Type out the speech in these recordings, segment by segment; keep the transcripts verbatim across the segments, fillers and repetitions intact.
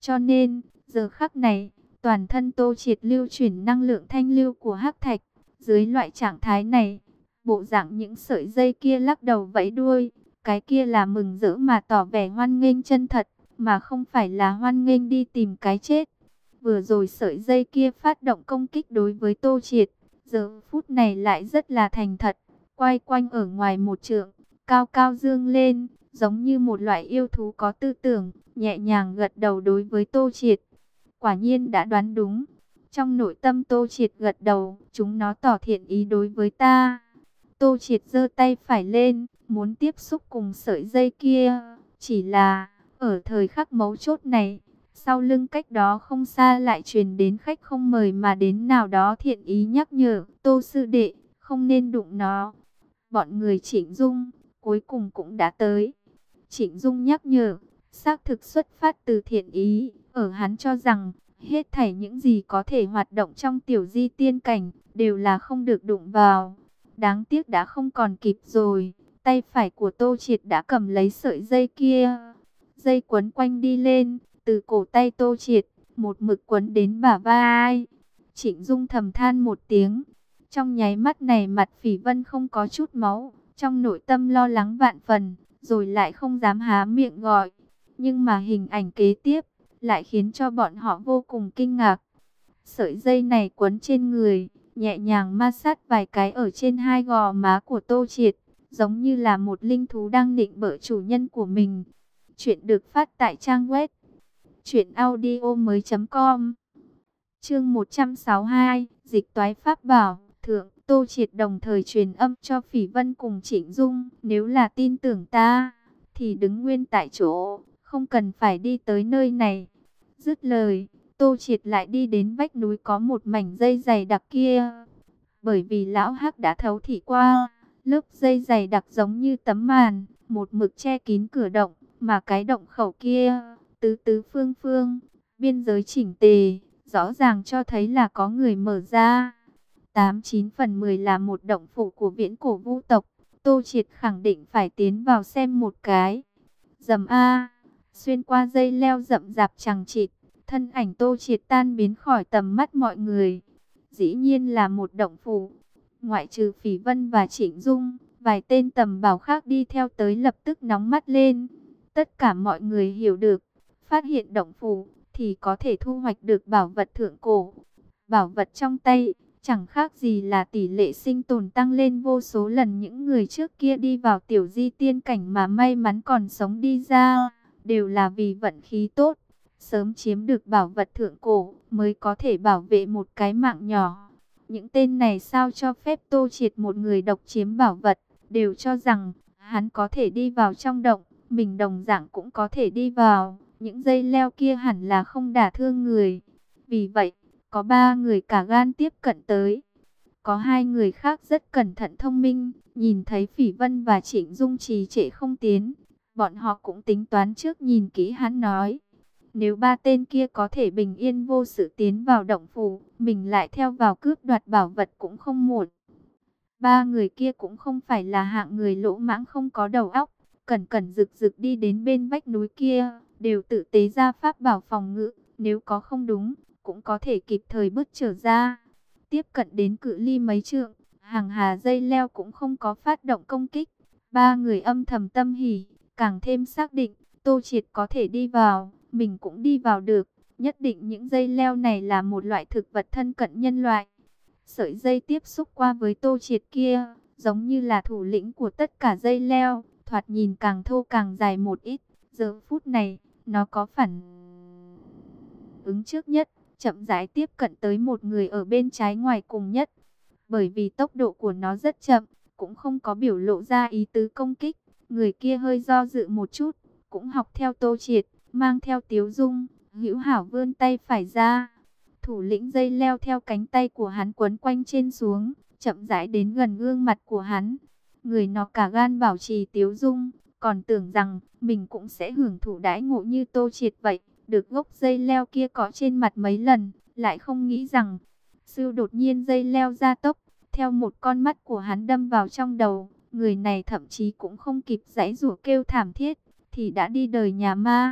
Cho nên, giờ khắc này, toàn thân Tô Triệt lưu chuyển năng lượng thanh lưu của hắc thạch. Dưới loại trạng thái này, bộ dạng những sợi dây kia lắc đầu vẫy đuôi, cái kia là mừng rỡ mà tỏ vẻ hoan nghênh chân thật, mà không phải là hoan nghênh đi tìm cái chết. Vừa rồi sợi dây kia phát động công kích đối với Tô Triệt, giờ phút này lại rất là thành thật, quay quanh ở ngoài một trượng, cao cao dương lên, giống như một loại yêu thú có tư tưởng, nhẹ nhàng gật đầu đối với Tô Triệt. Quả nhiên đã đoán đúng. Trong nội tâm Tô Triệt gật đầu, chúng nó tỏ thiện ý đối với ta. Tô Triệt giơ tay phải lên, muốn tiếp xúc cùng sợi dây kia. Chỉ là, ở thời khắc mấu chốt này, sau lưng cách đó không xa lại truyền đến khách không mời mà đến nào đó thiện ý nhắc nhở. Tô sư đệ, không nên đụng nó. Bọn người Trịnh Dung, cuối cùng cũng đã tới. Trịnh Dung nhắc nhở, xác thực xuất phát từ thiện ý. Ở hắn cho rằng, hết thảy những gì có thể hoạt động trong tiểu di tiên cảnh, đều là không được đụng vào. Đáng tiếc đã không còn kịp rồi. Tay phải của Tô Triệt đã cầm lấy sợi dây kia. Dây quấn quanh đi lên, từ cổ tay Tô Triệt, một mực quấn đến bả vai. Trịnh Dung thầm than một tiếng. Trong nháy mắt này mặt Phỉ Vân không có chút máu. Trong nội tâm lo lắng vạn phần, rồi lại không dám há miệng gọi. Nhưng mà hình ảnh kế tiếp lại khiến cho bọn họ vô cùng kinh ngạc. Sợi dây này quấn trên người, nhẹ nhàng ma sát vài cái ở trên hai gò má của Tô Triệt, giống như là một linh thú đang nịnh bợ chủ nhân của mình. Chuyện được phát tại trang web truyện audio mới chấm com. Chương một trăm sáu mươi hai, Dịch toái pháp bảo. Thượng, Tô Triệt đồng thời truyền âm cho Phỉ Vân cùng Trịnh Dung, nếu là tin tưởng ta, thì đứng nguyên tại chỗ, không cần phải đi tới nơi này. Dứt lời, Tô Triệt lại đi đến vách núi có một mảnh dây dày đặc kia. Bởi vì lão hắc đã thấu thị qua, lớp dây dày đặc giống như tấm màn, một mực che kín cửa động, mà cái động khẩu kia, tứ tứ phương phương, biên giới chỉnh tề, rõ ràng cho thấy là có người mở ra. Tám chín phần mười là một động phủ của viễn cổ vu tộc. Tô Triệt khẳng định phải tiến vào xem một cái. Dầm A, xuyên qua dây leo rậm rạp chằng chịt, thân ảnh Tô Triệt tan biến khỏi tầm mắt mọi người. Dĩ nhiên là một động phủ. Ngoại trừ Phỉ Vân và Trịnh Dung, vài tên tầm bảo khác đi theo tới lập tức nóng mắt lên. Tất cả mọi người hiểu được, phát hiện động phủ thì có thể thu hoạch được bảo vật thượng cổ. Bảo vật trong tay chẳng khác gì là tỷ lệ sinh tồn tăng lên vô số lần. Những người trước kia đi vào tiểu di tiên cảnh mà may mắn còn sống đi ra, đều là vì vận khí tốt, sớm chiếm được bảo vật thượng cổ mới có thể bảo vệ một cái mạng nhỏ. Những tên này sao cho phép Tô Triệt một người độc chiếm bảo vật, đều cho rằng hắn có thể đi vào trong động, mình đồng dạng cũng có thể đi vào. Những dây leo kia hẳn là không đả thương người. Vì vậy, có ba người cả gan tiếp cận tới. Có hai người khác rất cẩn thận thông minh, nhìn thấy Phỉ Vân và Trịnh Dung trì trệ không tiến. Bọn họ cũng tính toán trước nhìn kỹ hắn nói. Nếu ba tên kia có thể bình yên vô sự tiến vào động phủ, mình lại theo vào cướp đoạt bảo vật cũng không muộn. Ba người kia cũng không phải là hạng người lỗ mãng không có đầu óc. Cẩn cẩn rực rực đi đến bên vách núi kia, đều tự tế ra pháp bảo phòng ngự. Nếu có không đúng, cũng có thể kịp thời bước trở ra. Tiếp cận đến cự ly mấy trượng, hàng hà dây leo cũng không có phát động công kích. Ba người âm thầm tâm hỉ, càng thêm xác định, Tô Triệt có thể đi vào, mình cũng đi vào được. Nhất định những dây leo này là một loại thực vật thân cận nhân loại. Sợi dây tiếp xúc qua với Tô Triệt kia, giống như là thủ lĩnh của tất cả dây leo, thoạt nhìn càng thô càng dài một ít. Giờ phút này, nó có phản ứng trước nhất, chậm rãi tiếp cận tới một người ở bên trái ngoài cùng nhất. Bởi vì tốc độ của nó rất chậm, cũng không có biểu lộ ra ý tứ công kích. Người kia hơi do dự một chút, cũng học theo Tô Triệt, mang theo tiếu dung, hữu hảo vươn tay phải ra. Thủ lĩnh dây leo theo cánh tay của hắn quấn quanh trên xuống, chậm rãi đến gần gương mặt của hắn. Người nó cả gan bảo trì tiếu dung, còn tưởng rằng mình cũng sẽ hưởng thụ đãi ngộ như Tô Triệt vậy. Được gốc dây leo kia có trên mặt mấy lần, lại không nghĩ rằng sư đột nhiên dây leo ra tốc, theo một con mắt của hắn đâm vào trong đầu. Người này thậm chí cũng không kịp giãy giụa kêu thảm thiết, thì đã đi đời nhà ma,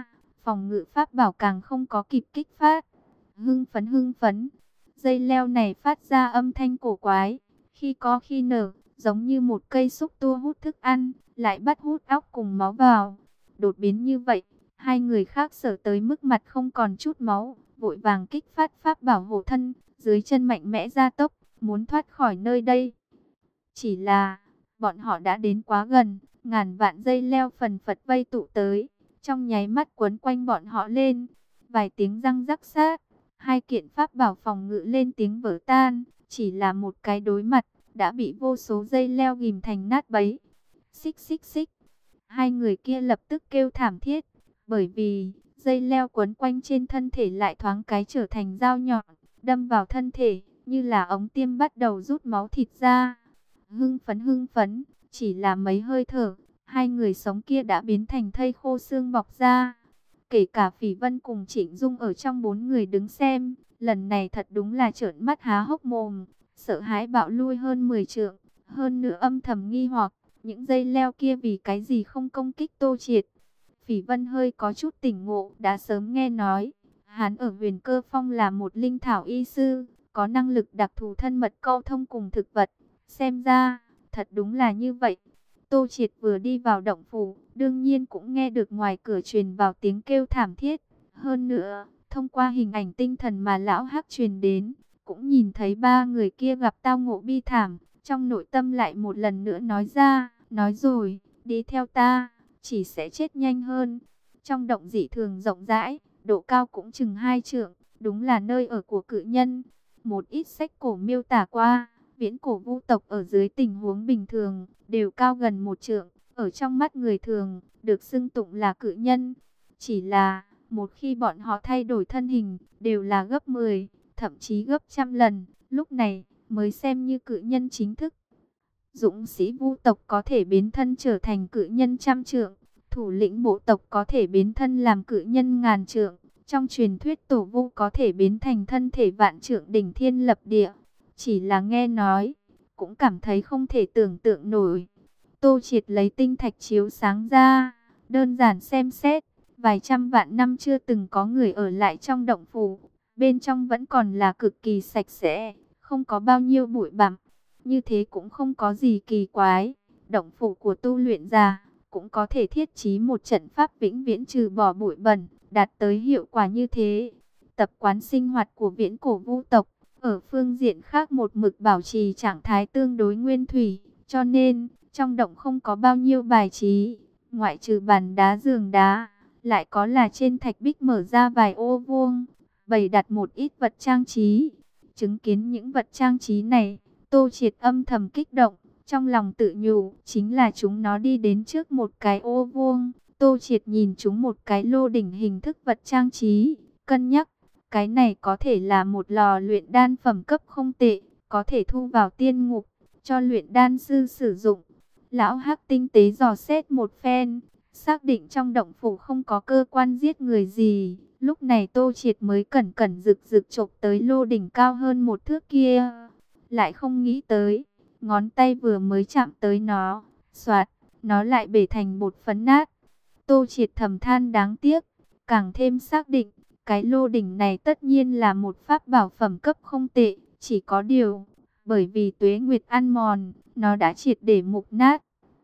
phòng ngự pháp bảo càng không có kịp kích phát. Hưng phấn hưng phấn, dây leo này phát ra âm thanh cổ quái, khi có khi nở, giống như một cây xúc tua hút thức ăn, lại bắt hút óc cùng máu vào. Đột biến như vậy, hai người khác sợ tới mức mặt không còn chút máu, vội vàng kích phát pháp bảo hộ thân, dưới chân mạnh mẽ gia tốc, muốn thoát khỏi nơi đây. Chỉ là, bọn họ đã đến quá gần, ngàn vạn dây leo phần phật vây tụ tới, trong nháy mắt quấn quanh bọn họ lên. Vài tiếng răng rắc sát, hai kiện pháp bảo phòng ngự lên tiếng vỡ tan, chỉ là một cái đối mặt, đã bị vô số dây leo ghìm thành nát bấy. Xích xích xích, hai người kia lập tức kêu thảm thiết, bởi vì dây leo quấn quanh trên thân thể lại thoáng cái trở thành dao nhọn, đâm vào thân thể, như là ống tiêm bắt đầu rút máu thịt ra. Hưng phấn hưng phấn, chỉ là mấy hơi thở, hai người sống kia đã biến thành thây khô xương bọc ra. Kể cả Phỉ Vân cùng Trịnh Dung ở trong bốn người đứng xem, lần này thật đúng là trợn mắt há hốc mồm, sợ hãi bạo lui hơn mười trượng, hơn nữa âm thầm nghi hoặc, những dây leo kia vì cái gì không công kích Tô Triệt. Phỉ Vân hơi có chút tỉnh ngộ, đã sớm nghe nói, hắn ở Huyền Cơ Phong là một linh thảo y sư, có năng lực đặc thù thân mật câu thông cùng thực vật. Xem ra, thật đúng là như vậy. Tô Triệt vừa đi vào động phủ, đương nhiên cũng nghe được ngoài cửa truyền vào tiếng kêu thảm thiết. Hơn nữa, thông qua hình ảnh tinh thần mà lão Hắc truyền đến, cũng nhìn thấy ba người kia gặp tao ngộ bi thảm. Trong nội tâm lại một lần nữa nói ra, nói rồi, đi theo ta, chỉ sẽ chết nhanh hơn. Trong động dị thường rộng rãi, độ cao cũng chừng hai trượng, đúng là nơi ở của cự nhân. Một ít sách cổ miêu tả qua, viễn cổ vu tộc ở dưới tình huống bình thường, đều cao gần một trượng, ở trong mắt người thường, được xưng tụng là cự nhân. Chỉ là, một khi bọn họ thay đổi thân hình, đều là gấp mười, thậm chí gấp trăm lần, lúc này, mới xem như cự nhân chính thức. Dũng sĩ vu tộc có thể biến thân trở thành cự nhân trăm trượng, thủ lĩnh bộ tộc có thể biến thân làm cự nhân ngàn trượng. Trong truyền thuyết tổ vu có thể biến thành thân thể vạn trượng đỉnh thiên lập địa. Chỉ là nghe nói, cũng cảm thấy không thể tưởng tượng nổi. Tô Triệt lấy tinh thạch chiếu sáng ra, đơn giản xem xét, vài trăm vạn năm chưa từng có người ở lại trong động phủ. Bên trong vẫn còn là cực kỳ sạch sẽ, không có bao nhiêu bụi bặm. Như thế cũng không có gì kỳ quái. Động phủ của tu luyện giả cũng có thể thiết trí một trận pháp vĩnh viễn trừ bỏ bụi bẩn, đạt tới hiệu quả như thế. Tập quán sinh hoạt của viễn cổ vu tộc, ở phương diện khác một mực bảo trì trạng thái tương đối nguyên thủy, cho nên trong động không có bao nhiêu bài trí, ngoại trừ bàn đá giường đá, lại có là trên thạch bích mở ra vài ô vuông, bày đặt một ít vật trang trí. Chứng kiến những vật trang trí này, Tô Triệt âm thầm kích động, trong lòng tự nhủ, chính là chúng nó đi đến trước một cái ô vuông. Tô Triệt nhìn chúng một cái lô đỉnh hình thức vật trang trí, cân nhắc, cái này có thể là một lò luyện đan phẩm cấp không tệ, có thể thu vào tiên ngục, cho luyện đan sư sử dụng. Lão Hắc tinh tế dò xét một phen, xác định trong động phủ không có cơ quan giết người gì. Lúc này Tô Triệt mới cẩn cẩn rực rực chộp tới lô đỉnh cao hơn một thước kia. Lại không nghĩ tới, ngón tay vừa mới chạm tới nó, xoạt, nó lại bể thành bột phấn nát. Tô Triệt thầm than đáng tiếc, càng thêm xác định, cái lô đỉnh này tất nhiên là một pháp bảo phẩm cấp không tệ, chỉ có điều, bởi vì tuế nguyệt ăn mòn, nó đã triệt để mục nát.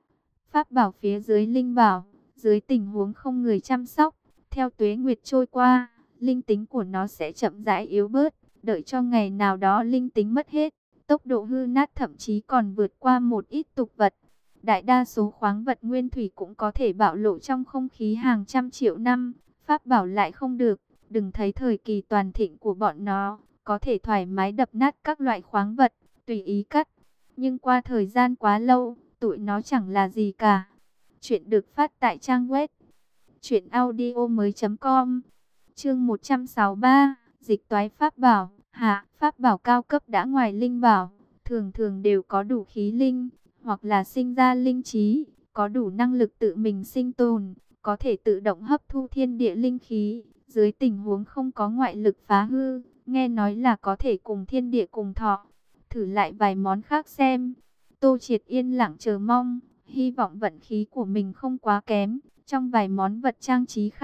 Pháp bảo phía dưới linh bảo, dưới tình huống không người chăm sóc, theo tuế nguyệt trôi qua, linh tính của nó sẽ chậm rãi yếu bớt, đợi cho ngày nào đó linh tính mất hết, tốc độ hư nát thậm chí còn vượt qua một ít tục vật. Đại đa số khoáng vật nguyên thủy cũng có thể bạo lộ trong không khí hàng trăm triệu năm, pháp bảo lại không được. Đừng thấy thời kỳ toàn thịnh của bọn nó, có thể thoải mái đập nát các loại khoáng vật, tùy ý cắt. Nhưng qua thời gian quá lâu, tụi nó chẳng là gì cả. Chuyện được phát tại trang web truyện audio mới chấm com. Chương một trăm sáu mươi ba, dịch toái pháp bảo. Hạ, pháp bảo cao cấp đã ngoài linh bảo, thường thường đều có đủ khí linh, hoặc là sinh ra linh trí, có đủ năng lực tự mình sinh tồn, có thể tự động hấp thu thiên địa linh khí. Dưới tình huống không có ngoại lực phá hư, nghe nói là có thể cùng thiên địa cùng thọ. Thử lại vài món khác xem. Tô Triệt yên lặng chờ mong, hy vọng vận khí của mình không quá kém. Trong vài món vật trang trí khác,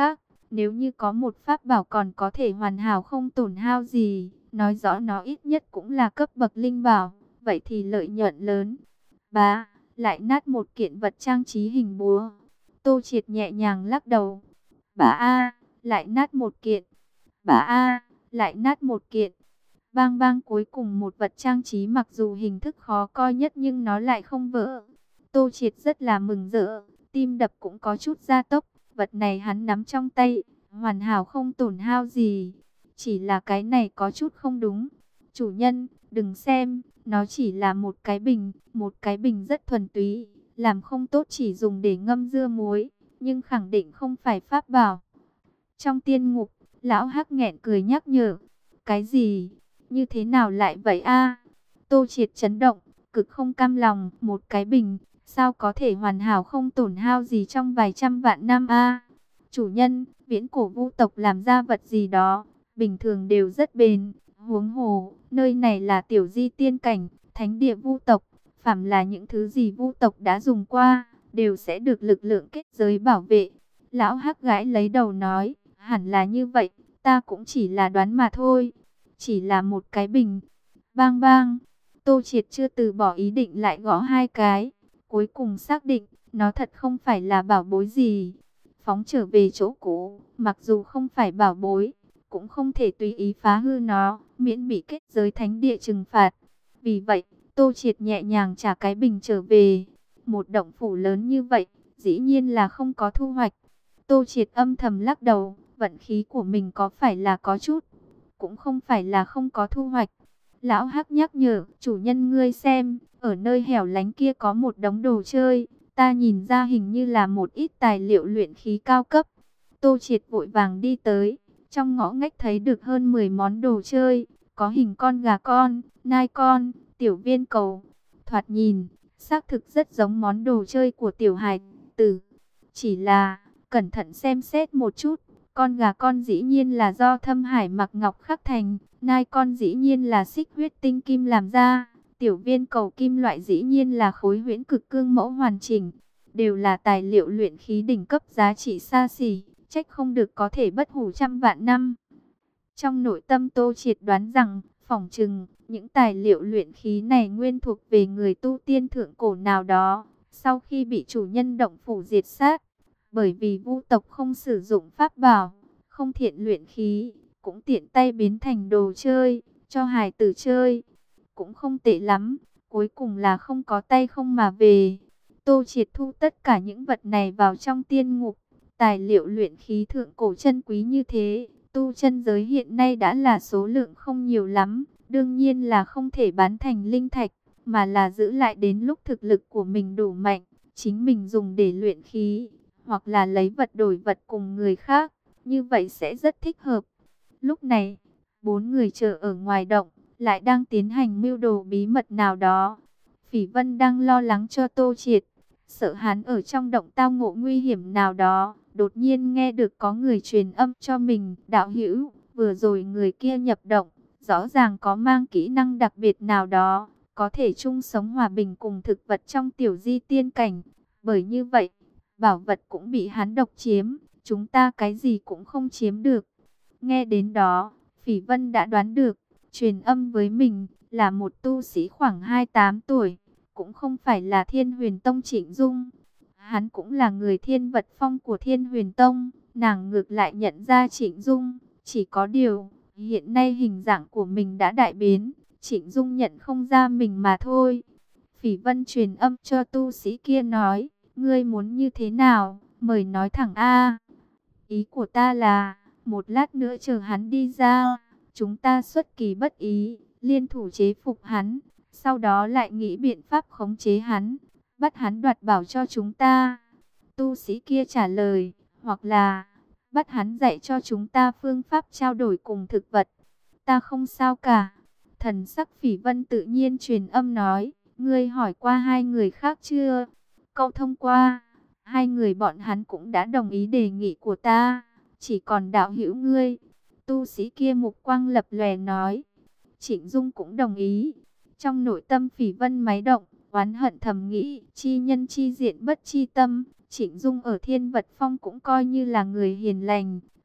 Nếu như có một pháp bảo còn có thể hoàn hảo không tổn hao gì, nói rõ nó ít nhất cũng là cấp bậc linh bảo, vậy thì lợi nhuận lớn. Bá, lại nát một kiện vật trang trí hình búa. Tô Triệt nhẹ nhàng lắc đầu. Bá a, lại nát một kiện. Bá a, lại nát một kiện. Bang bang, cuối cùng một vật trang trí mặc dù hình thức khó coi nhất nhưng nó lại không vỡ. Tô Triệt rất là mừng rỡ, tim đập cũng có chút gia tốc. Vật này hắn nắm trong tay, hoàn hảo không tổn hao gì. Chỉ là cái này có chút không đúng. Chủ nhân, đừng xem, nó chỉ là một cái bình, một cái bình rất thuần túy, làm không tốt chỉ dùng để ngâm dưa muối, nhưng khẳng định không phải pháp bảo. Trong tiên ngục, lão Hắc nghẹn cười nhắc nhở. Cái gì? Như thế nào lại vậy a? Tô Triệt chấn động, cực không cam lòng, một cái bình, sao có thể hoàn hảo không tổn hao gì trong vài trăm vạn năm a? Chủ nhân, viễn cổ vu tộc làm ra vật gì đó, bình thường đều rất bền, huống hồ, nơi này là tiểu di tiên cảnh, thánh địa vu tộc, phàm là những thứ gì vu tộc đã dùng qua, đều sẽ được lực lượng kết giới bảo vệ. Lão Hắc gãi lấy đầu nói, hẳn là như vậy, ta cũng chỉ là đoán mà thôi, chỉ là một cái bình. Bang bang, Tô Triệt chưa từ bỏ ý định lại gõ hai cái, cuối cùng xác định, nó thật không phải là bảo bối gì. Phóng trở về chỗ cũ, mặc dù không phải bảo bối, cũng không thể tùy ý phá hư nó, miễn bị kết giới thánh địa trừng phạt. Vì vậy, Tô Triệt nhẹ nhàng trả cái bình trở về. Một động phủ lớn như vậy, dĩ nhiên là không có thu hoạch. Tô Triệt âm thầm lắc đầu, vận khí của mình có phải là có chút, cũng không phải là không có thu hoạch. Lão Hắc nhắc nhở, chủ nhân ngươi xem, ở nơi hẻo lánh kia có một đống đồ chơi, ta nhìn ra hình như là một ít tài liệu luyện khí cao cấp. Tô Triệt vội vàng đi tới, trong ngõ ngách thấy được hơn mười món đồ chơi, có hình con gà con, nai con, tiểu viên cầu. Thoạt nhìn, xác thực rất giống món đồ chơi của tiểu hài tử. Chỉ là, cẩn thận xem xét một chút, con gà con dĩ nhiên là do Thâm Hải Mặc Ngọc khắc thành, nai con dĩ nhiên là xích huyết tinh kim làm ra, tiểu viên cầu kim loại dĩ nhiên là khối huyễn cực cương mẫu hoàn chỉnh, đều là tài liệu luyện khí đỉnh cấp giá trị xa xỉ, trách không được có thể bất hủ trăm vạn năm. Trong nội tâm Tô Triệt đoán rằng, phỏng chừng, những tài liệu luyện khí này nguyên thuộc về người tu tiên thượng cổ nào đó, sau khi bị chủ nhân động phủ diệt sát. Bởi vì vu tộc không sử dụng pháp bảo, không thiện luyện khí, cũng tiện tay biến thành đồ chơi, cho hài tử chơi. Cũng không tệ lắm, cuối cùng là không có tay không mà về. Tô Triệt thu tất cả những vật này vào trong tiên ngục. Tài liệu luyện khí thượng cổ chân quý như thế, tu chân giới hiện nay đã là số lượng không nhiều lắm. Đương nhiên là không thể bán thành linh thạch, mà là giữ lại đến lúc thực lực của mình đủ mạnh, chính mình dùng để luyện khí, hoặc là lấy vật đổi vật cùng người khác, như vậy sẽ rất thích hợp. Lúc này, bốn người chờ ở ngoài động, lại đang tiến hành mưu đồ bí mật nào đó. Phỉ Vân đang lo lắng cho Tô Triệt, sợ hắn ở trong động tao ngộ nguy hiểm nào đó. Đột nhiên nghe được có người truyền âm cho mình, đạo hữu, vừa rồi người kia nhập động, rõ ràng có mang kỹ năng đặc biệt nào đó, có thể chung sống hòa bình cùng thực vật trong tiểu di tiên cảnh. Bởi như vậy, bảo vật cũng bị hắn độc chiếm, chúng ta cái gì cũng không chiếm được. Nghe đến đó, Phỉ Vân đã đoán được, truyền âm với mình là một tu sĩ khoảng hai mươi tám tuổi, cũng không phải là Thiên Huyền Tông Trịnh Dung. Hắn cũng là người Thiên Vật Phong của Thiên Huyền Tông, nàng ngược lại nhận ra Trịnh Dung, chỉ có điều, hiện nay hình dạng của mình đã đại biến, Trịnh Dung nhận không ra mình mà thôi. Phỉ Vân truyền âm cho tu sĩ kia nói, ngươi muốn như thế nào, mời nói thẳng a. Ý của ta là, một lát nữa chờ hắn đi ra, chúng ta xuất kỳ bất ý, liên thủ chế phục hắn, sau đó lại nghĩ biện pháp khống chế hắn, bắt hắn đoạt bảo cho chúng ta. Tu sĩ kia trả lời, hoặc là bắt hắn dạy cho chúng ta phương pháp trao đổi cùng thực vật. Ta không sao cả. Thần sắc Phỉ Vân tự nhiên truyền âm nói, ngươi hỏi qua hai người khác chưa? Câu thông qua, hai người bọn hắn cũng đã đồng ý đề nghị của ta, chỉ còn đạo hữu ngươi. Tu sĩ kia mục quang lập lòe nói, Trịnh Dung cũng đồng ý. Trong nội tâm Phỉ Vân máy động, oán hận thầm nghĩ, chi nhân chi diện bất chi tâm. Trịnh Dung ở Thiên Vật Phong cũng coi như là người hiền lành,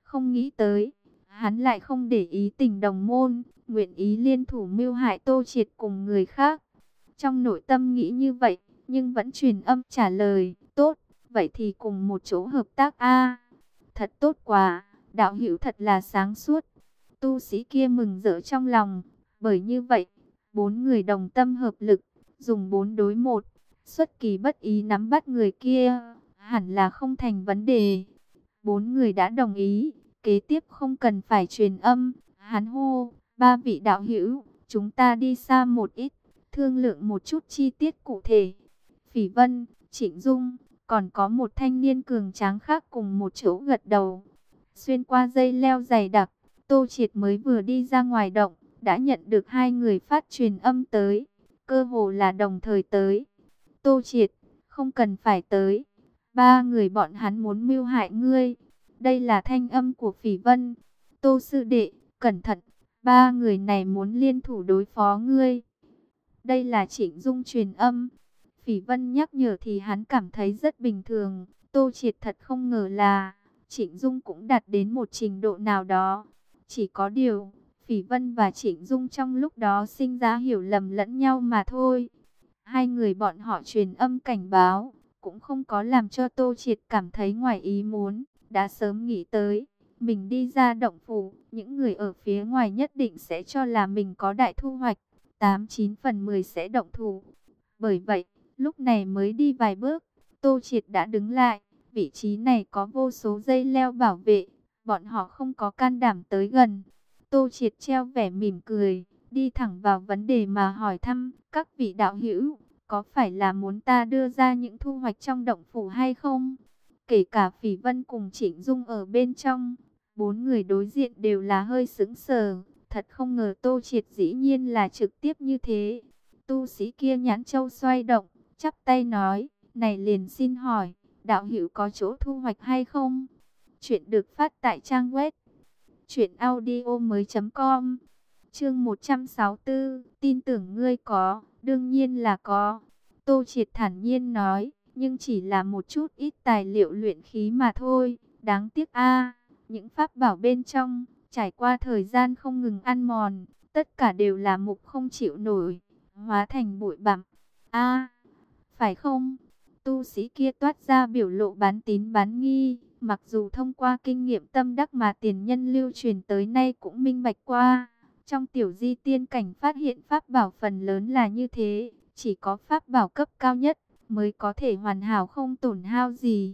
Không nghĩ tới, hắn lại không để ý tình đồng môn, nguyện ý liên thủ mưu hại Tô Triệt cùng người khác. Trong nội tâm nghĩ như vậy, nhưng vẫn truyền âm trả lời, tốt, vậy thì cùng một chỗ hợp tác a. Thật tốt quá, đạo hữu thật là sáng suốt. Tu sĩ kia mừng rỡ trong lòng, bởi như vậy, bốn người đồng tâm hợp lực, dùng bốn đối một, xuất kỳ bất ý nắm bắt người kia, hẳn là không thành vấn đề. Bốn người đã đồng ý, kế tiếp không cần phải truyền âm, hắn hô, ba vị đạo hữu, chúng ta đi xa một ít, thương lượng một chút chi tiết cụ thể. Phỉ Vân, Trịnh Dung, còn có một thanh niên cường tráng khác cùng một chỗ gật đầu. Xuyên qua dây leo dày đặc, Tô Triệt mới vừa đi ra ngoài động, đã nhận được hai người phát truyền âm tới, cơ hồ là đồng thời tới. Tô Triệt, không cần phải tới, ba người bọn hắn muốn mưu hại ngươi. Đây là thanh âm của Phỉ Vân. Tô sư đệ, cẩn thận, ba người này muốn liên thủ đối phó ngươi. Đây là Trịnh Dung truyền âm. Phỉ Vân nhắc nhở thì hắn cảm thấy rất bình thường. Tô Triệt thật không ngờ là Trịnh Dung cũng đạt đến một trình độ nào đó. Chỉ có điều, Phỉ Vân và Trịnh Dung trong lúc đó sinh ra hiểu lầm lẫn nhau mà thôi. Hai người bọn họ truyền âm cảnh báo, cũng không có làm cho Tô Triệt cảm thấy ngoài ý muốn. Đã sớm nghĩ tới, mình đi ra động phủ, những người ở phía ngoài nhất định sẽ cho là mình có đại thu hoạch, tám chín phần mười sẽ động thủ. Bởi vậy, lúc này mới đi vài bước, Tô Triệt đã đứng lại, vị trí này có vô số dây leo bảo vệ, bọn họ không có can đảm tới gần. Tô Triệt treo vẻ mỉm cười, đi thẳng vào vấn đề mà hỏi thăm, các vị đạo hữu, có phải là muốn ta đưa ra những thu hoạch trong động phủ hay không? Kể cả Phỉ Vân cùng Trịnh Dung ở bên trong, bốn người đối diện đều là hơi sững sờ. Thật không ngờ Tô Triệt dĩ nhiên là trực tiếp như thế. Tu sĩ kia nhãn châu xoay động, chắp tay nói, này liền xin hỏi, đạo hữu có chỗ thu hoạch hay không? Chuyện được phát tại trang web truyện audio mới chấm com. Chương một trăm sáu mươi tư, tin tưởng ngươi có, đương nhiên là có. Tô Triệt thản nhiên nói, nhưng chỉ là một chút ít tài liệu luyện khí mà thôi, đáng tiếc a, những pháp bảo bên trong, trải qua thời gian không ngừng ăn mòn, tất cả đều là mục không chịu nổi, hóa thành bụi bặm. A, phải không? Tu sĩ kia toát ra biểu lộ bán tín bán nghi, mặc dù thông qua kinh nghiệm tâm đắc mà tiền nhân lưu truyền tới nay cũng minh bạch qua. Trong tiểu di tiên cảnh phát hiện pháp bảo phần lớn là như thế, chỉ có pháp bảo cấp cao nhất mới có thể hoàn hảo không tổn hao gì.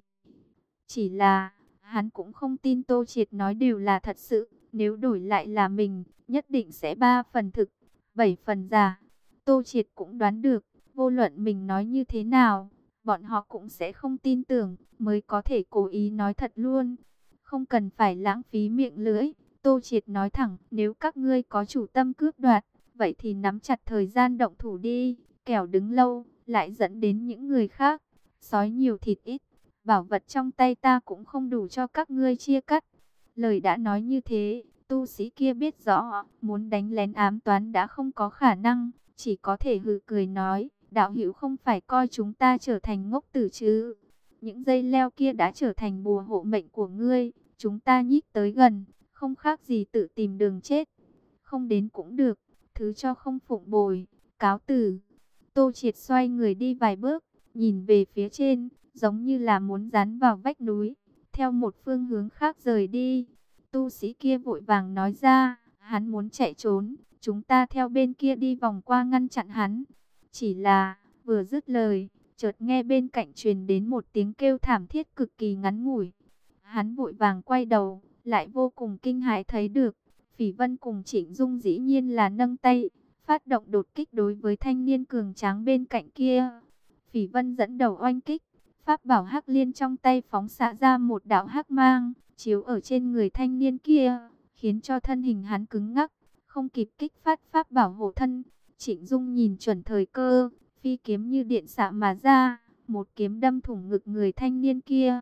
Chỉ là, hắn cũng không tin Tô Triệt nói đều là thật sự, nếu đổi lại là mình, nhất định sẽ ba phần thực, bảy phần giả. Tô Triệt cũng đoán được, vô luận mình nói như thế nào, bọn họ cũng sẽ không tin tưởng, mới có thể cố ý nói thật luôn. Không cần phải lãng phí miệng lưỡi, Tô Triệt nói thẳng, nếu các ngươi có chủ tâm cướp đoạt, vậy thì nắm chặt thời gian động thủ đi, kẻo đứng lâu, lại dẫn đến những người khác. Sói nhiều thịt ít, bảo vật trong tay ta cũng không đủ cho các ngươi chia cắt. Lời đã nói như thế, tu sĩ kia biết rõ, muốn đánh lén ám toán đã không có khả năng, chỉ có thể hừ cười nói, đạo hữu không phải coi chúng ta trở thành ngốc tử chứ. Những dây leo kia đã trở thành bùa hộ mệnh của ngươi, chúng ta nhích tới gần, không khác gì tự tìm đường chết. Không đến cũng được, thứ cho không phụng bồi, cáo từ. Tô Triệt xoay người đi vài bước, nhìn về phía trên, giống như là muốn dán vào vách núi, theo một phương hướng khác rời đi. Tu sĩ kia vội vàng nói ra, hắn muốn chạy trốn, chúng ta theo bên kia đi vòng qua ngăn chặn hắn. Chỉ là, vừa dứt lời, chợt nghe bên cạnh truyền đến một tiếng kêu thảm thiết cực kỳ ngắn ngủi. Hắn vội vàng quay đầu, lại vô cùng kinh hãi thấy được, Phỉ Vân cùng Trịnh Dung dĩ nhiên là nâng tay, phát động đột kích đối với thanh niên cường tráng bên cạnh kia. Phỉ Vân dẫn đầu oanh kích, pháp bảo hắc liên trong tay phóng xạ ra một đạo hắc mang, chiếu ở trên người thanh niên kia, khiến cho thân hình hắn cứng ngắc, không kịp kích phát pháp bảo hộ thân. Trịnh Dung nhìn chuẩn thời cơ, phi kiếm như điện xạ mà ra, một kiếm đâm thủng ngực người thanh niên kia.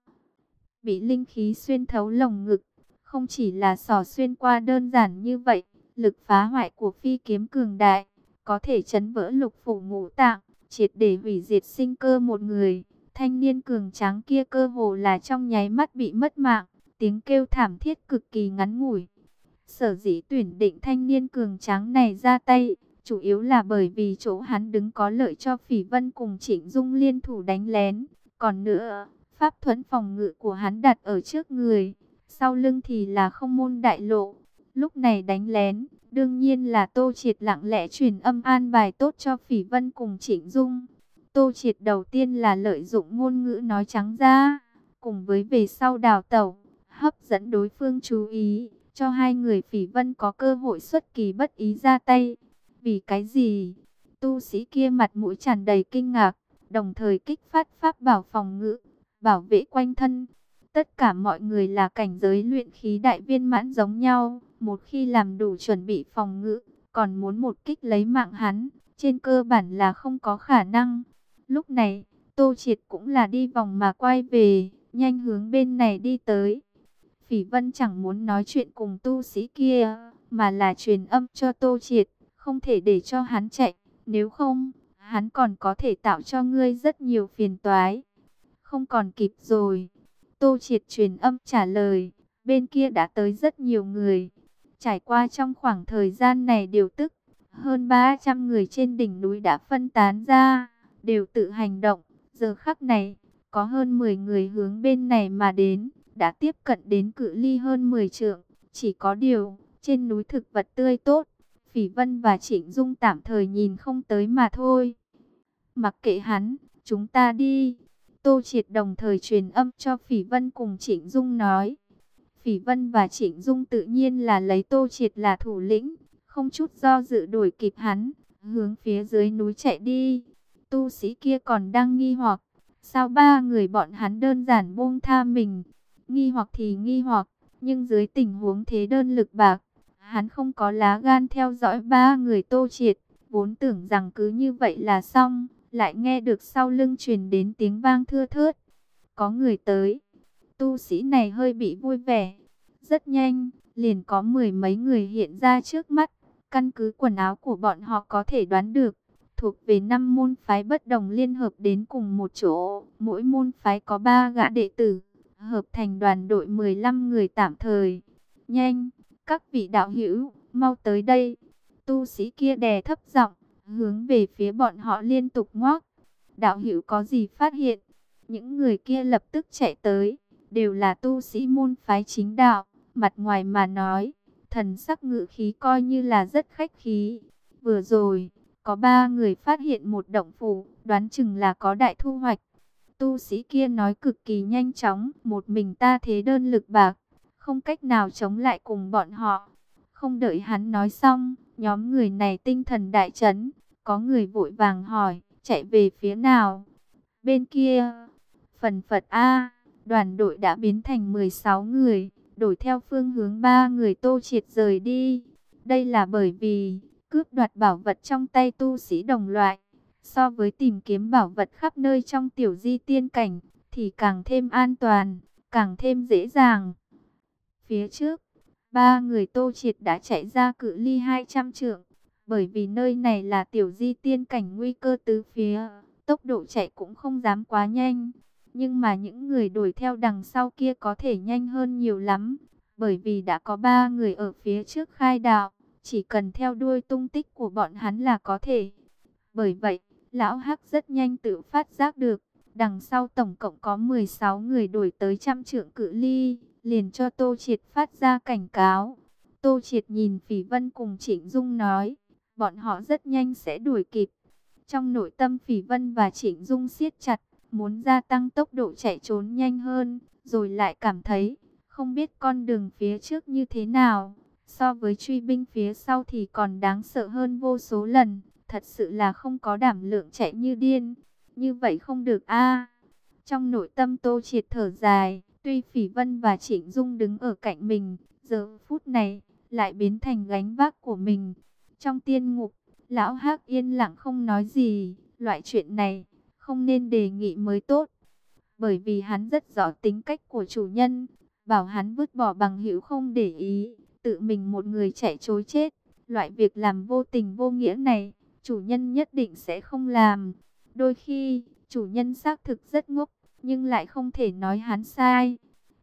Bị linh khí xuyên thấu lồng ngực, không chỉ là xỏ xuyên qua đơn giản như vậy, lực phá hoại của phi kiếm cường đại, có thể chấn vỡ lục phủ ngũ tạng, triệt để hủy diệt sinh cơ một người. Thanh niên cường tráng kia cơ hồ là trong nháy mắt bị mất mạng, tiếng kêu thảm thiết cực kỳ ngắn ngủi. Sở dĩ tuyển định thanh niên cường tráng này ra tay, chủ yếu là bởi vì chỗ hắn đứng có lợi cho Phỉ Vân cùng Trịnh Dung liên thủ đánh lén. Còn nữa, pháp thuẫn phòng ngự của hắn đặt ở trước người, sau lưng thì là không môn đại lộ. Lúc này đánh lén, đương nhiên là Tô Triệt lặng lẽ truyền âm an bài tốt cho Phỉ Vân cùng Trịnh Dung. Tô Triệt đầu tiên là lợi dụng ngôn ngữ nói trắng ra, cùng với về sau đào tẩu, hấp dẫn đối phương chú ý, cho hai người Phỉ Vân có cơ hội xuất kỳ bất ý ra tay. Vì cái gì? Tu sĩ kia mặt mũi tràn đầy kinh ngạc, đồng thời kích phát pháp bảo phòng ngự, bảo vệ quanh thân. Tất cả mọi người là cảnh giới luyện khí đại viên mãn giống nhau, một khi làm đủ chuẩn bị phòng ngự, còn muốn một kích lấy mạng hắn, trên cơ bản là không có khả năng. Lúc này, Tô Triệt cũng là đi vòng mà quay về, nhanh hướng bên này đi tới. Phỉ Vân chẳng muốn nói chuyện cùng tu sĩ kia, mà là truyền âm cho Tô Triệt, không thể để cho hắn chạy, nếu không, hắn còn có thể tạo cho ngươi rất nhiều phiền toái. Không còn kịp rồi. Tô Triệt truyền âm trả lời, bên kia đã tới rất nhiều người. Trải qua trong khoảng thời gian này điều tức, hơn ba trăm người trên đỉnh núi đã phân tán ra, đều tự hành động. Giờ khắc này, có hơn mười người hướng bên này mà đến, đã tiếp cận đến cự ly hơn mười trượng. Chỉ có điều, trên núi thực vật tươi tốt, Phỉ Vân và Trịnh Dung tạm thời nhìn không tới mà thôi. Mặc kệ hắn, chúng ta đi. Tô Triệt đồng thời truyền âm cho Phỉ Vân cùng Trịnh Dung nói. Phỉ Vân và Trịnh Dung tự nhiên là lấy Tô Triệt là thủ lĩnh, không chút do dự đuổi kịp hắn, hướng phía dưới núi chạy đi. Tu sĩ kia còn đang nghi hoặc, sao ba người bọn hắn đơn giản buông tha mình. Nghi hoặc thì nghi hoặc, nhưng dưới tình huống thế đơn lực bạc, hắn không có lá gan theo dõi ba người Tô Triệt, vốn tưởng rằng cứ như vậy là xong, lại nghe được sau lưng truyền đến tiếng vang thưa thớt. Có người tới. Tu sĩ này hơi bị vui vẻ. Rất nhanh, liền có mười mấy người hiện ra trước mắt. Căn cứ quần áo của bọn họ có thể đoán được, thuộc về năm môn phái bất đồng liên hợp đến cùng một chỗ. Mỗi môn phái có ba gã đệ tử, hợp thành đoàn đội mười lăm người tạm thời. Nhanh, các vị đạo hữu, mau tới đây. Tu sĩ kia đè thấp giọng, hướng về phía bọn họ liên tục ngoác. Đạo hữu có gì phát hiện? Những người kia lập tức chạy tới, đều là tu sĩ môn phái chính đạo, mặt ngoài mà nói, thần sắc ngự khí coi như là rất khách khí. Vừa rồi, có ba người phát hiện một động phủ, đoán chừng là có đại thu hoạch. Tu sĩ kia nói cực kỳ nhanh chóng, một mình ta thế đơn lực bạc, không cách nào chống lại cùng bọn họ. Không đợi hắn nói xong, nhóm người này tinh thần đại chấn, có người vội vàng hỏi, chạy về phía nào? Bên kia, phần phật A, đoàn đội đã biến thành mười sáu người, đổi theo phương hướng ba người Tô Triệt rời đi. Đây là bởi vì, cướp đoạt bảo vật trong tay tu sĩ đồng loại, so với tìm kiếm bảo vật khắp nơi trong tiểu di tiên cảnh, thì càng thêm an toàn, càng thêm dễ dàng. Phía trước, ba người Tô Triệt đã chạy ra cự ly hai trăm trượng, bởi vì nơi này là tiểu di tiên cảnh nguy cơ tứ phía, tốc độ chạy cũng không dám quá nhanh. Nhưng mà những người đuổi theo đằng sau kia có thể nhanh hơn nhiều lắm, bởi vì đã có ba người ở phía trước khai đạo, chỉ cần theo đuôi tung tích của bọn hắn là có thể. Bởi vậy, Lão Hắc rất nhanh tự phát giác được, đằng sau tổng cộng có mười sáu người đuổi tới trăm trượng cự ly, liền cho Tô Triệt phát ra cảnh cáo. Tô Triệt nhìn Phỉ Vân cùng Trịnh Dung nói, bọn họ rất nhanh sẽ đuổi kịp. Trong nội tâm Phỉ Vân và Trịnh Dung siết chặt, muốn gia tăng tốc độ chạy trốn nhanh hơn, rồi lại cảm thấy, không biết con đường phía trước như thế nào, so với truy binh phía sau thì còn đáng sợ hơn vô số lần, thật sự là không có đảm lượng chạy như điên, như vậy không được a. Trong nội tâm Tô Triệt thở dài, tuy Phỉ Vân và Trịnh Dung đứng ở cạnh mình, giờ phút này, lại biến thành gánh vác của mình. Trong tiên ngục, Lão Hắc yên lặng không nói gì, loại chuyện này, không nên đề nghị mới tốt. Bởi vì hắn rất rõ tính cách của chủ nhân, bảo hắn vứt bỏ bằng hữu không để ý, tự mình một người chạy trối chết. Loại việc làm vô tình vô nghĩa này, chủ nhân nhất định sẽ không làm. Đôi khi, chủ nhân xác thực rất ngốc, nhưng lại không thể nói hắn sai.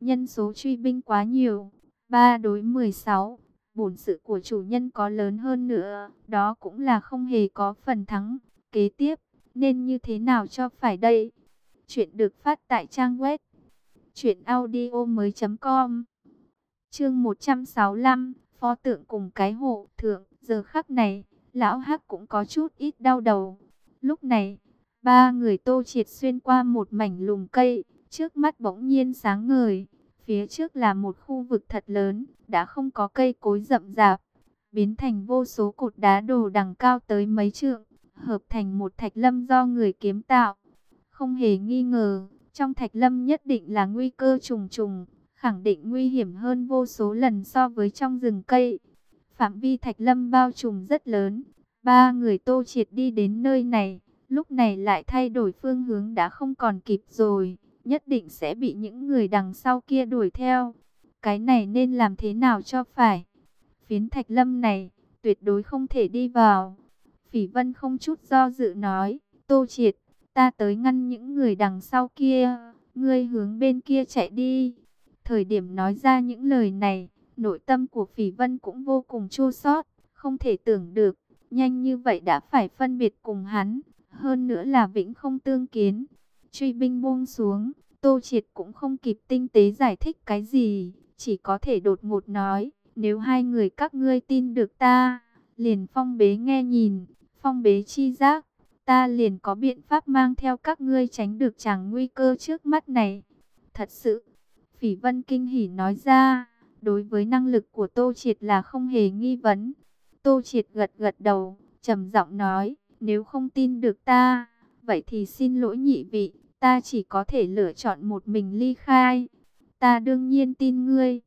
Nhân số truy binh quá nhiều, ba đối mười sáu, bổn sự của chủ nhân có lớn hơn nữa, đó cũng là không hề có phần thắng. Kế tiếp, nên như thế nào cho phải đây? Chuyện được phát tại trang web truyện audio mới com. Chương một trăm sáu mươi lăm, pho tượng cùng cái hộ thượng. Giờ khắc này, lão Hắc cũng có chút ít đau đầu. Lúc này, ba người Tô Triệt xuyên qua một mảnh lùm cây, trước mắt bỗng nhiên sáng ngời. Phía trước là một khu vực thật lớn, đã không có cây cối rậm rạp, biến thành vô số cột đá đồ đằng cao tới mấy trượng, hợp thành một thạch lâm do người kiếm tạo. Không hề nghi ngờ, trong thạch lâm nhất định là nguy cơ trùng trùng, khẳng định nguy hiểm hơn vô số lần so với trong rừng cây. Phạm vi thạch lâm bao trùm rất lớn, ba người Tô Triệt đi đến nơi này, lúc này lại thay đổi phương hướng đã không còn kịp rồi, nhất định sẽ bị những người đằng sau kia đuổi theo. Cái này nên làm thế nào cho phải? Phiến thạch lâm này, tuyệt đối không thể đi vào. Phỉ Vân không chút do dự nói, Tô Triệt, ta tới ngăn những người đằng sau kia, ngươi hướng bên kia chạy đi. Thời điểm nói ra những lời này, nội tâm của Phỉ Vân cũng vô cùng chua xót, không thể tưởng được, nhanh như vậy đã phải phân biệt cùng hắn, hơn nữa là vĩnh không tương kiến. Truy binh buông xuống, Tô Triệt cũng không kịp tinh tế giải thích cái gì, chỉ có thể đột ngột nói, nếu hai người các ngươi tin được ta, liền phong bế nghe nhìn, phong bế chi giác, ta liền có biện pháp mang theo các ngươi tránh được chàng nguy cơ trước mắt này. Thật sự, Phỉ Vân kinh hỉ nói ra, đối với năng lực của Tô Triệt là không hề nghi vấn. Tô Triệt gật gật đầu, trầm giọng nói, nếu không tin được ta, vậy thì xin lỗi nhị vị, ta chỉ có thể lựa chọn một mình ly khai. Ta đương nhiên tin ngươi.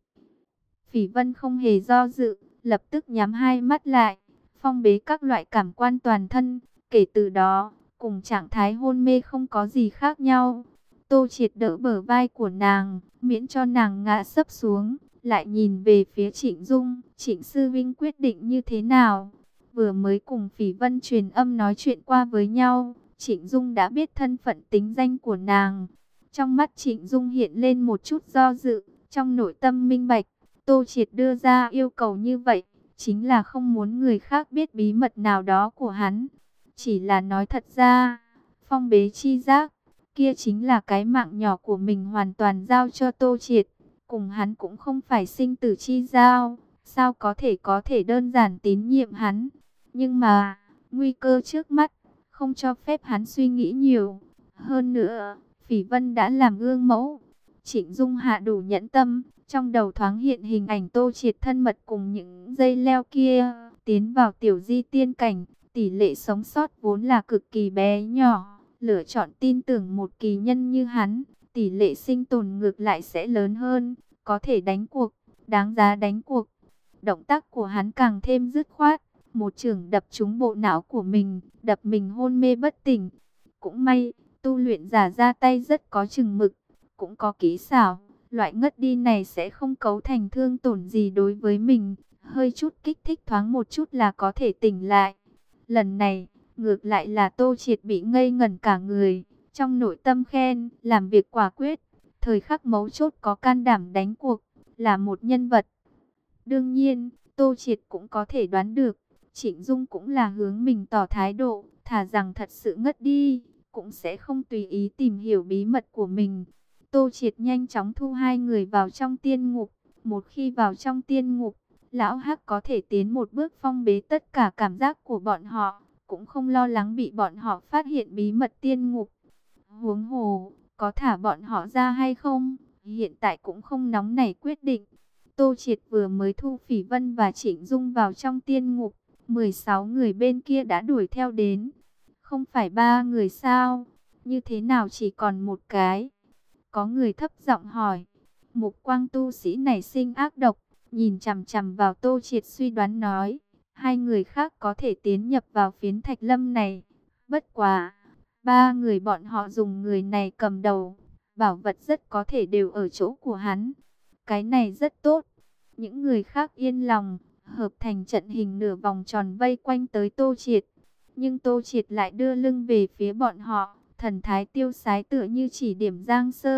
Phỉ Vân không hề do dự, lập tức nhắm hai mắt lại, phong bế các loại cảm quan toàn thân. Kể từ đó, cùng trạng thái hôn mê không có gì khác nhau. Tô Triệt đỡ bờ vai của nàng, miễn cho nàng ngã sấp xuống, lại nhìn về phía Trịnh Dung. Trịnh sư vinh quyết định như thế nào? Vừa mới cùng Phỉ Vân truyền âm nói chuyện qua với nhau, Trịnh Dung đã biết thân phận tính danh của nàng. Trong mắt Trịnh Dung hiện lên một chút do dự, trong nội tâm minh bạch, Tô Triệt đưa ra yêu cầu như vậy, chính là không muốn người khác biết bí mật nào đó của hắn. Chỉ là nói thật ra, phong bế chi giác, kia chính là cái mạng nhỏ của mình hoàn toàn giao cho Tô Triệt. Cùng hắn cũng không phải sinh tử chi giao, sao có thể có thể đơn giản tín nhiệm hắn. Nhưng mà, nguy cơ trước mắt, không cho phép hắn suy nghĩ nhiều. Hơn nữa, Phỉ Vân đã làm gương mẫu. Trịnh Dung hạ đủ nhẫn tâm, trong đầu thoáng hiện hình ảnh Tô Triệt thân mật cùng những dây leo kia, tiến vào tiểu di tiên cảnh. Tỷ lệ sống sót vốn là cực kỳ bé nhỏ, lựa chọn tin tưởng một kỳ nhân như hắn, tỷ lệ sinh tồn ngược lại sẽ lớn hơn, có thể đánh cuộc, đáng giá đánh cuộc. Động tác của hắn càng thêm dứt khoát, một chưởng đập trúng bộ não của mình, đập mình hôn mê bất tỉnh. Cũng may, tu luyện giả ra tay rất có chừng mực, cũng có kỹ xảo, loại ngất đi này sẽ không cấu thành thương tổn gì đối với mình, hơi chút kích thích thoáng một chút là có thể tỉnh lại. Lần này, ngược lại là Tô Triệt bị ngây ngẩn cả người, trong nội tâm khen, làm việc quả quyết, thời khắc mấu chốt có can đảm đánh cuộc, là một nhân vật. Đương nhiên, Tô Triệt cũng có thể đoán được, Trịnh Dung cũng là hướng mình tỏ thái độ, thà rằng thật sự ngất đi, cũng sẽ không tùy ý tìm hiểu bí mật của mình. Tô Triệt nhanh chóng thu hai người vào trong tiên ngục, một khi vào trong tiên ngục, Lão Hắc có thể tiến một bước phong bế tất cả cảm giác của bọn họ, cũng không lo lắng bị bọn họ phát hiện bí mật tiên ngục. Huống hồ, có thả bọn họ ra hay không, hiện tại cũng không nóng nảy quyết định. Tô Triệt vừa mới thu Phỉ Vân và Trịnh Dung vào trong tiên ngục, mười sáu người bên kia đã đuổi theo đến. Không phải ba người sao? Như thế nào chỉ còn một cái? Có người thấp giọng hỏi. Mục Quang tu sĩ này sinh ác độc, nhìn chằm chằm vào Tô Triệt suy đoán nói, hai người khác có thể tiến nhập vào phiến thạch lâm này. Bất quá, ba người bọn họ dùng người này cầm đầu, bảo vật rất có thể đều ở chỗ của hắn. Cái này rất tốt. Những người khác yên lòng, hợp thành trận hình nửa vòng tròn vây quanh tới Tô Triệt. Nhưng Tô Triệt lại đưa lưng về phía bọn họ, thần thái tiêu sái tựa như chỉ điểm giang sơn,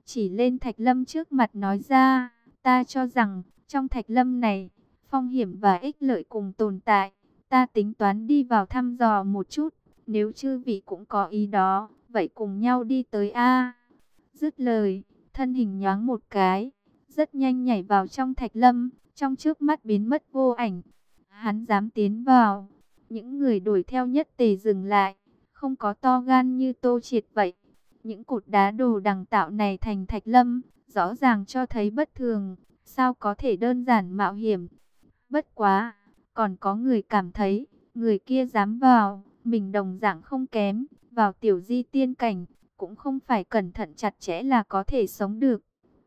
chỉ lên thạch lâm trước mặt nói ra, ta cho rằng trong thạch lâm này, phong hiểm và ích lợi cùng tồn tại, ta tính toán đi vào thăm dò một chút, nếu chư vị cũng có ý đó, vậy cùng nhau đi tới a. Dứt lời, thân hình nhoáng một cái, rất nhanh nhảy vào trong thạch lâm, trong trước mắt biến mất vô ảnh. Hắn dám tiến vào, những người đuổi theo nhất tề dừng lại, không có to gan như Tô Triệt vậy. Những cột đá đồ đằng tạo này thành thạch lâm, rõ ràng cho thấy bất thường, sao có thể đơn giản mạo hiểm. Bất quá, còn có người cảm thấy, người kia dám vào, mình đồng dạng không kém, vào tiểu di tiên cảnh, cũng không phải cẩn thận chặt chẽ là có thể sống được.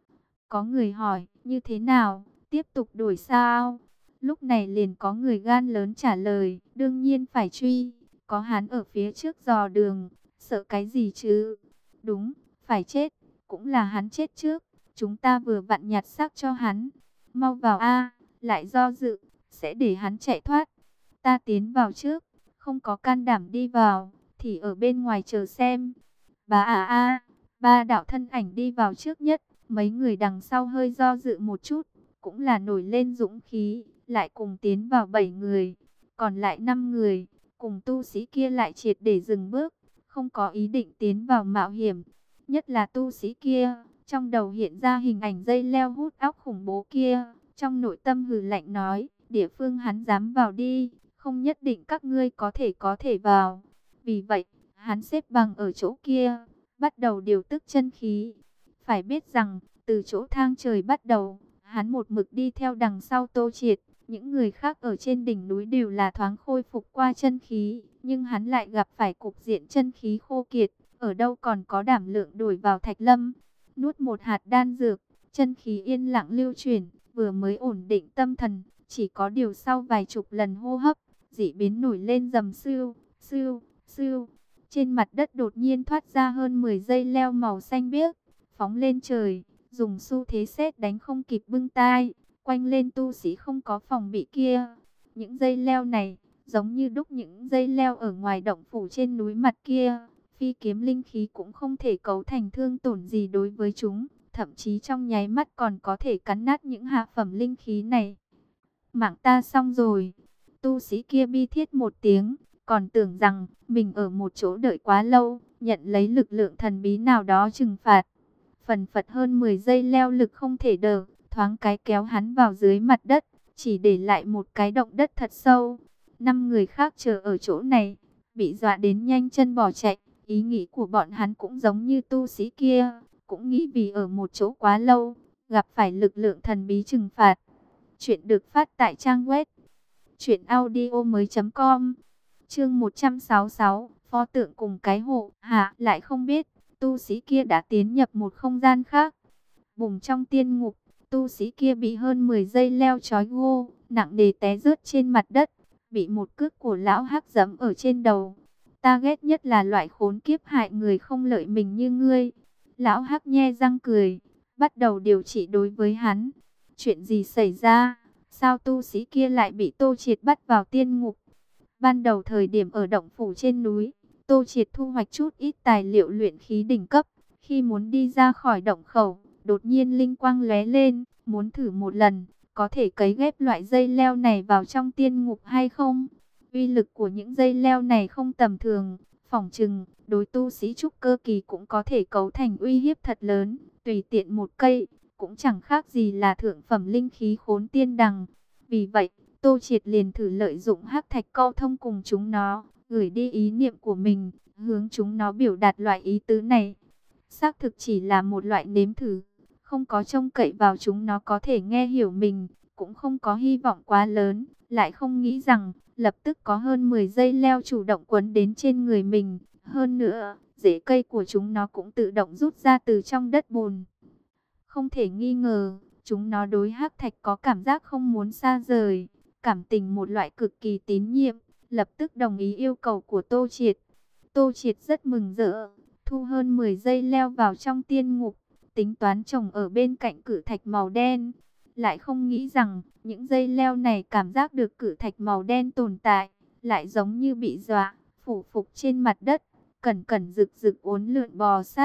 Có người hỏi, như thế nào, tiếp tục đuổi sao? Lúc này liền có người gan lớn trả lời, đương nhiên phải truy, có hắn ở phía trước dò đường, sợ cái gì chứ? Đúng, phải chết, cũng là hắn chết trước, chúng ta vừa vặn nhặt xác cho hắn. Mau vào a, lại do dự, sẽ để hắn chạy thoát. Ta tiến vào trước, không có can đảm đi vào, thì ở bên ngoài chờ xem. Bà à a, ba đạo thân ảnh đi vào trước nhất, mấy người đằng sau hơi do dự một chút, cũng là nổi lên dũng khí, lại cùng tiến vào bảy người, còn lại năm người, cùng tu sĩ kia lại triệt để dừng bước, không có ý định tiến vào mạo hiểm. Nhất là tu sĩ kia, trong đầu hiện ra hình ảnh dây leo hút óc khủng bố kia, trong nội tâm hừ lạnh nói, địa phương hắn dám vào đi, không nhất định các ngươi có thể có thể vào. Vì vậy, hắn xếp bằng ở chỗ kia, bắt đầu điều tức chân khí. Phải biết rằng, từ chỗ thang trời bắt đầu, hắn một mực đi theo đằng sau Tô Triệt. Những người khác ở trên đỉnh núi đều là thoáng khôi phục qua chân khí, nhưng hắn lại gặp phải cục diện chân khí khô kiệt, ở đâu còn có đảm lượng đổi vào thạch lâm. Nuốt một hạt đan dược, chân khí yên lặng lưu chuyển, vừa mới ổn định tâm thần, chỉ có điều sau vài chục lần hô hấp, dị biến nổi lên rầm sưu, sưu, sưu. Trên mặt đất đột nhiên thoát ra hơn mười dây leo màu xanh biếc, phóng lên trời, dùng xu thế sét đánh không kịp bưng tai, quanh lên tu sĩ không có phòng bị kia. Những dây leo này, giống như đúc những dây leo ở ngoài động phủ trên núi mặt kia, phi kiếm linh khí cũng không thể cấu thành thương tổn gì đối với chúng, thậm chí trong nháy mắt còn có thể cắn nát những hạ phẩm linh khí này. Mạng ta xong rồi, tu sĩ kia bi thiết một tiếng, còn tưởng rằng mình ở một chỗ đợi quá lâu, nhận lấy lực lượng thần bí nào đó trừng phạt. Phần phật hơn mười giây leo lực không thể đỡ, thoáng cái kéo hắn vào dưới mặt đất, chỉ để lại một cái động đất thật sâu. Năm người khác chờ ở chỗ này, bị dọa đến nhanh chân bỏ chạy. Ý nghĩ của bọn hắn cũng giống như tu sĩ kia, cũng nghĩ vì ở một chỗ quá lâu, gặp phải lực lượng thần bí trừng phạt. Chuyện được phát tại trang web truyện audio mới chấm com. Chương một trăm sáu mươi sáu, pho tượng cùng cái hộ, hạ lại không biết, tu sĩ kia đã tiến nhập một không gian khác. Bùng trong tiên ngục, tu sĩ kia bị hơn mười dây leo trói gô, nặng nề té rớt trên mặt đất, bị một cước của lão hắc giẫm ở trên đầu. Ta ghét nhất là loại khốn kiếp hại người không lợi mình như ngươi. Lão hắc nhe răng cười, bắt đầu điều trị đối với hắn. Chuyện gì xảy ra? Sao tu sĩ kia lại bị Tô Triệt bắt vào tiên ngục? Ban đầu thời điểm ở động phủ trên núi, Tô Triệt thu hoạch chút ít tài liệu luyện khí đỉnh cấp. Khi muốn đi ra khỏi động khẩu, đột nhiên linh quang lóe lên, muốn thử một lần, có thể cấy ghép loại dây leo này vào trong tiên ngục hay không? Uy lực của những dây leo này không tầm thường, phỏng chừng, đối tu sĩ trúc cơ kỳ cũng có thể cấu thành uy hiếp thật lớn, tùy tiện một cây, cũng chẳng khác gì là thượng phẩm linh khí khốn tiên đằng. Vì vậy, Tô Triệt liền thử lợi dụng hắc thạch câu thông cùng chúng nó, gửi đi ý niệm của mình, hướng chúng nó biểu đạt loại ý tứ này. Xác thực chỉ là một loại nếm thử, không có trông cậy vào chúng nó có thể nghe hiểu mình, cũng không có hy vọng quá lớn, lại không nghĩ rằng, lập tức có hơn mười dây leo chủ động quấn đến trên người mình. Hơn nữa, rễ cây của chúng nó cũng tự động rút ra từ trong đất bùn. Không thể nghi ngờ, chúng nó đối hắc thạch có cảm giác không muốn xa rời, cảm tình một loại cực kỳ tín nhiệm, lập tức đồng ý yêu cầu của Tô Triệt. Tô Triệt rất mừng rỡ, thu hơn mười dây leo vào trong tiên ngục, tính toán trồng ở bên cạnh cử thạch màu đen. Lại không nghĩ rằng, những dây leo này cảm giác được cử thạch màu đen tồn tại, lại giống như bị dọa, phủ phục trên mặt đất, cẩn cẩn rực rực uốn lượn bò sát.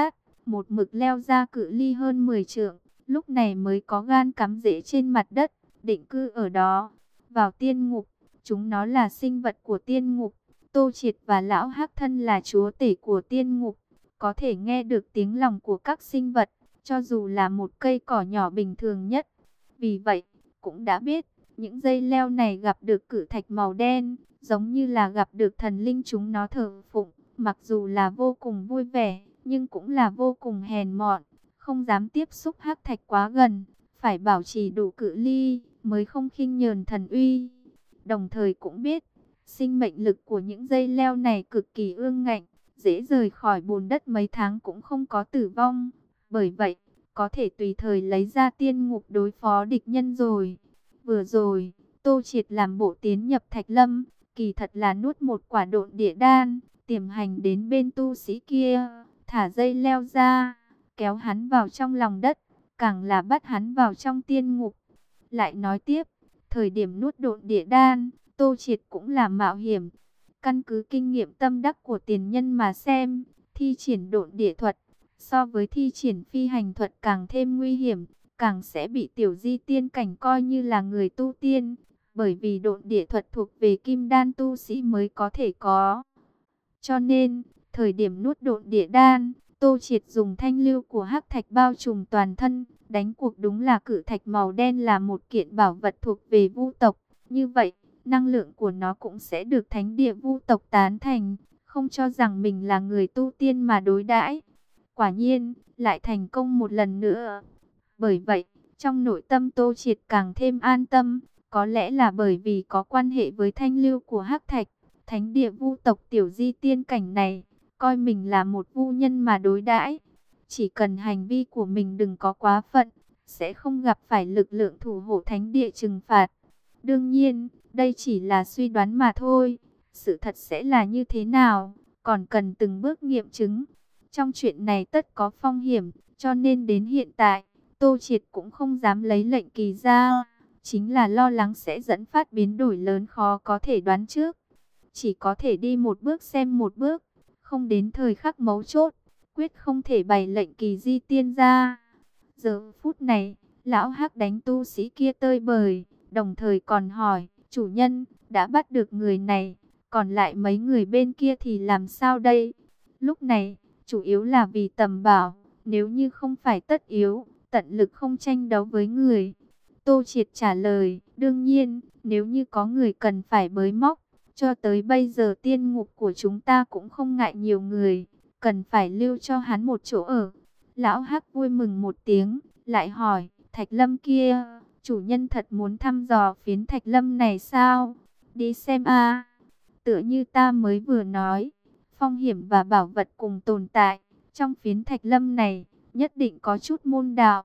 một mực leo ra cự ly hơn mười trượng, lúc này mới có gan cắm rễ trên mặt đất, định cư ở đó. Vào tiên ngục, chúng nó là sinh vật của tiên ngục. Tô Triệt và Lão Hắc Thân là chúa tể của tiên ngục, có thể nghe được tiếng lòng của các sinh vật, cho dù là một cây cỏ nhỏ bình thường nhất. Vì vậy, cũng đã biết, những dây leo này gặp được cự thạch màu đen, giống như là gặp được thần linh chúng nó thờ phụng. Mặc dù là vô cùng vui vẻ, nhưng cũng là vô cùng hèn mọn, không dám tiếp xúc hắc thạch quá gần, phải bảo trì đủ cự ly, mới không khinh nhờn thần uy. Đồng thời cũng biết, sinh mệnh lực của những dây leo này cực kỳ ương ngạnh, dễ rời khỏi bùn đất mấy tháng cũng không có tử vong. Bởi vậy, có thể tùy thời lấy ra tiên ngục đối phó địch nhân rồi. Vừa rồi, Tô Triệt làm bộ tiến nhập Thạch Lâm, kỳ thật là nuốt một quả độn địa đan, tiềm hành đến bên tu sĩ kia, thả dây leo ra, kéo hắn vào trong lòng đất, càng là bắt hắn vào trong tiên ngục. Lại nói tiếp, thời điểm nuốt độn địa đan, Tô Triệt cũng là mạo hiểm. Căn cứ kinh nghiệm tâm đắc của tiền nhân mà xem, thi triển độn địa thuật, so với thi triển phi hành thuật càng thêm nguy hiểm, càng sẽ bị tiểu di tiên cảnh coi như là người tu tiên. Bởi vì độn địa thuật thuộc về kim đan tu sĩ mới có thể có. Cho nên, thời điểm nuốt độn địa đan, Tô Triệt dùng thanh lưu của hắc thạch bao trùm toàn thân. Đánh cuộc đúng là cự thạch màu đen là một kiện bảo vật thuộc về vu tộc. Như vậy, năng lượng của nó cũng sẽ được thánh địa vu tộc tán thành, không cho rằng mình là người tu tiên mà đối đãi. Quả nhiên, lại thành công một lần nữa. Bởi vậy, trong nội tâm Tô Triệt càng thêm an tâm, có lẽ là bởi vì có quan hệ với thanh lưu của hắc thạch, thánh địa vu tộc tiểu di tiên cảnh này, coi mình là một vu nhân mà đối đãi. Chỉ cần hành vi của mình đừng có quá phận, sẽ không gặp phải lực lượng thủ hộ thánh địa trừng phạt. Đương nhiên, đây chỉ là suy đoán mà thôi. Sự thật sẽ là như thế nào, còn cần từng bước nghiệm chứng. Trong chuyện này tất có phong hiểm, cho nên đến hiện tại, Tô Triệt cũng không dám lấy lệnh kỳ ra. Chính là lo lắng sẽ dẫn phát biến đổi lớn khó có thể đoán trước. Chỉ có thể đi một bước xem một bước, không đến thời khắc mấu chốt, quyết không thể bày lệnh kỳ di tiên ra. Giờ phút này, lão hắc đánh tu sĩ kia tơi bời, đồng thời còn hỏi, chủ nhân, đã bắt được người này, còn lại mấy người bên kia thì làm sao đây? Lúc này, chủ yếu là vì tầm bảo, nếu như không phải tất yếu, tận lực không tranh đấu với người. Tô Triệt trả lời, đương nhiên, nếu như có người cần phải bới móc, cho tới bây giờ tiên ngục của chúng ta cũng không ngại nhiều người, cần phải lưu cho hắn một chỗ ở. Lão Hắc vui mừng một tiếng, lại hỏi, Thạch Lâm kia, chủ nhân thật muốn thăm dò phiến Thạch Lâm này sao? Đi xem a. Tựa như ta mới vừa nói, phong hiểm và bảo vật cùng tồn tại, trong phiến Thạch Lâm này, nhất định có chút môn đạo.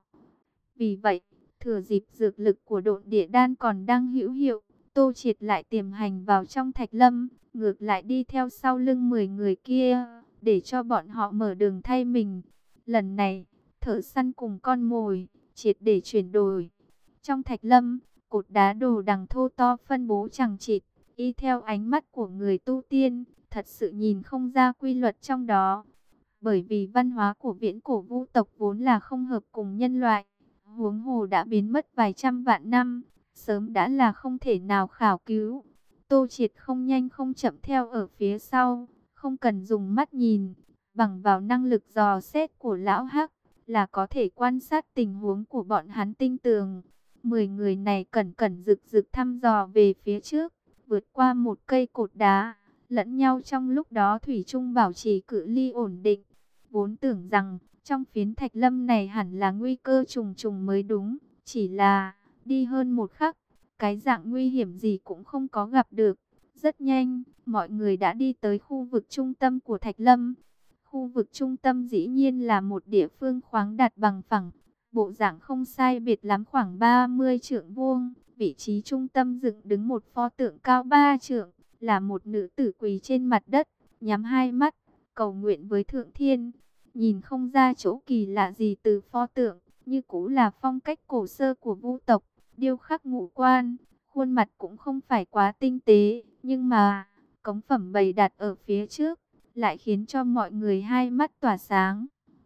Vì vậy, thừa dịp dược lực của độn địa đan còn đang hữu hiệu, Tô Triệt lại tiềm hành vào trong Thạch Lâm, ngược lại đi theo sau lưng mười người kia, để cho bọn họ mở đường thay mình. Lần này, thợ săn cùng con mồi, triệt để chuyển đổi. Trong Thạch Lâm, cột đá đồ đằng thô to phân bố chằng chịt, y theo ánh mắt của người tu tiên, thật sự nhìn không ra quy luật trong đó. Bởi vì văn hóa của viễn cổ vu tộc vốn là không hợp cùng nhân loại, huống hồ đã biến mất vài trăm vạn năm, sớm đã là không thể nào khảo cứu. Tô Triệt không nhanh không chậm theo ở phía sau, không cần dùng mắt nhìn, bằng vào năng lực dò xét của lão Hắc, là có thể quan sát tình huống của bọn hắn tinh tường. Mười người này cẩn cẩn rực rực thăm dò về phía trước, vượt qua một cây cột đá, lẫn nhau trong lúc đó thủy chung bảo trì cự ly ổn định. Vốn tưởng rằng, trong phiến Thạch Lâm này hẳn là nguy cơ trùng trùng mới đúng, chỉ là đi hơn một khắc, cái dạng nguy hiểm gì cũng không có gặp được. Rất nhanh, mọi người đã đi tới khu vực trung tâm của Thạch Lâm. Khu vực trung tâm dĩ nhiên là một địa phương khoáng đạt bằng phẳng, bộ dạng không sai biệt lắm khoảng ba mươi trượng vuông. Vị trí trung tâm dựng đứng một pho tượng cao ba trượng, là một nữ tử quỳ trên mặt đất, nhắm hai mắt, cầu nguyện với Thượng Thiên. Nhìn không ra chỗ kỳ lạ gì từ pho tượng, như cũ là phong cách cổ sơ của vu tộc, điêu khắc ngũ quan, khuôn mặt cũng không phải quá tinh tế, nhưng mà cống phẩm bày đặt ở phía trước lại khiến cho mọi người hai mắt tỏa sáng.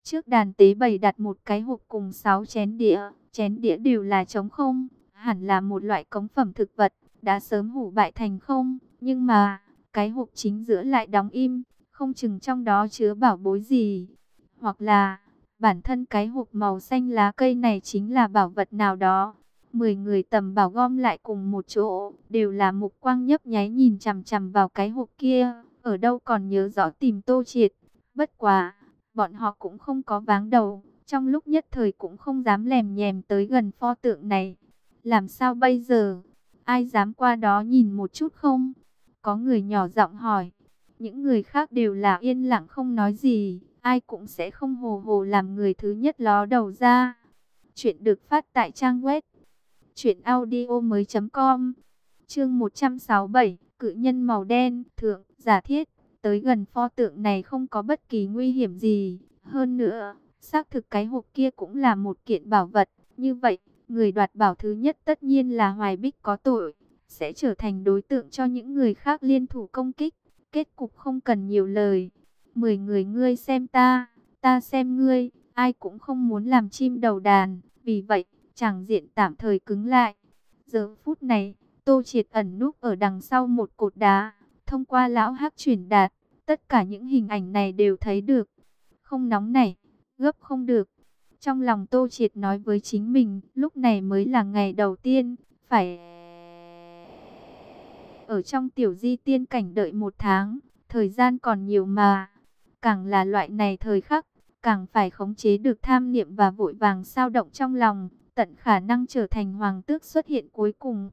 Trước đàn tế bày đặt một cái hộp cùng sáu chén đĩa, chén đĩa đều là trống không, hẳn là một loại cống phẩm thực vật, đã sớm hủ bại thành không, nhưng mà cái hộp chính giữa lại đóng im, không chừng trong đó chứa bảo bối gì, hoặc là bản thân cái hộp màu xanh lá cây này chính là bảo vật nào đó. Mười người tầm bảo gom lại cùng một chỗ, đều là mục quang nhấp nháy nhìn chằm chằm vào cái hộp kia, ở đâu còn nhớ rõ tìm Tô Triệt. Bất quá, bọn họ cũng không có váng đầu, trong lúc nhất thời cũng không dám lèm nhèm tới gần pho tượng này. Làm sao bây giờ? Ai dám qua đó nhìn một chút không? Có người nhỏ giọng hỏi. Những người khác đều là yên lặng không nói gì, ai cũng sẽ không hồ hồ làm người thứ nhất ló đầu ra. Chuyện được phát tại trang web truyện audio mới chấm com. Chương một trăm sáu mươi bảy, cự nhân màu đen, thượng, giả thiết, tới gần pho tượng này không có bất kỳ nguy hiểm gì, hơn nữa, xác thực cái hộp kia cũng là một kiện bảo vật, như vậy, người đoạt bảo thứ nhất tất nhiên là Hoài Bích có tội, sẽ trở thành đối tượng cho những người khác liên thủ công kích, kết cục không cần nhiều lời. Mười người ngươi xem ta, ta xem ngươi, ai cũng không muốn làm chim đầu đàn, vì vậy, tràng diện tạm thời cứng lại. Giờ phút này, Tô Triệt ẩn núp ở đằng sau một cột đá, thông qua lão hắc truyền đạt, tất cả những hình ảnh này đều thấy được. Không nóng này, gấp không được. Trong lòng Tô Triệt nói với chính mình, lúc này mới là ngày đầu tiên, phải ở trong tiểu di tiên cảnh đợi một tháng, thời gian còn nhiều mà. Càng là loại này thời khắc, càng phải khống chế được tham niệm và vội vàng sao động trong lòng, tận khả năng trở thành hoàng tước xuất hiện cuối cùng.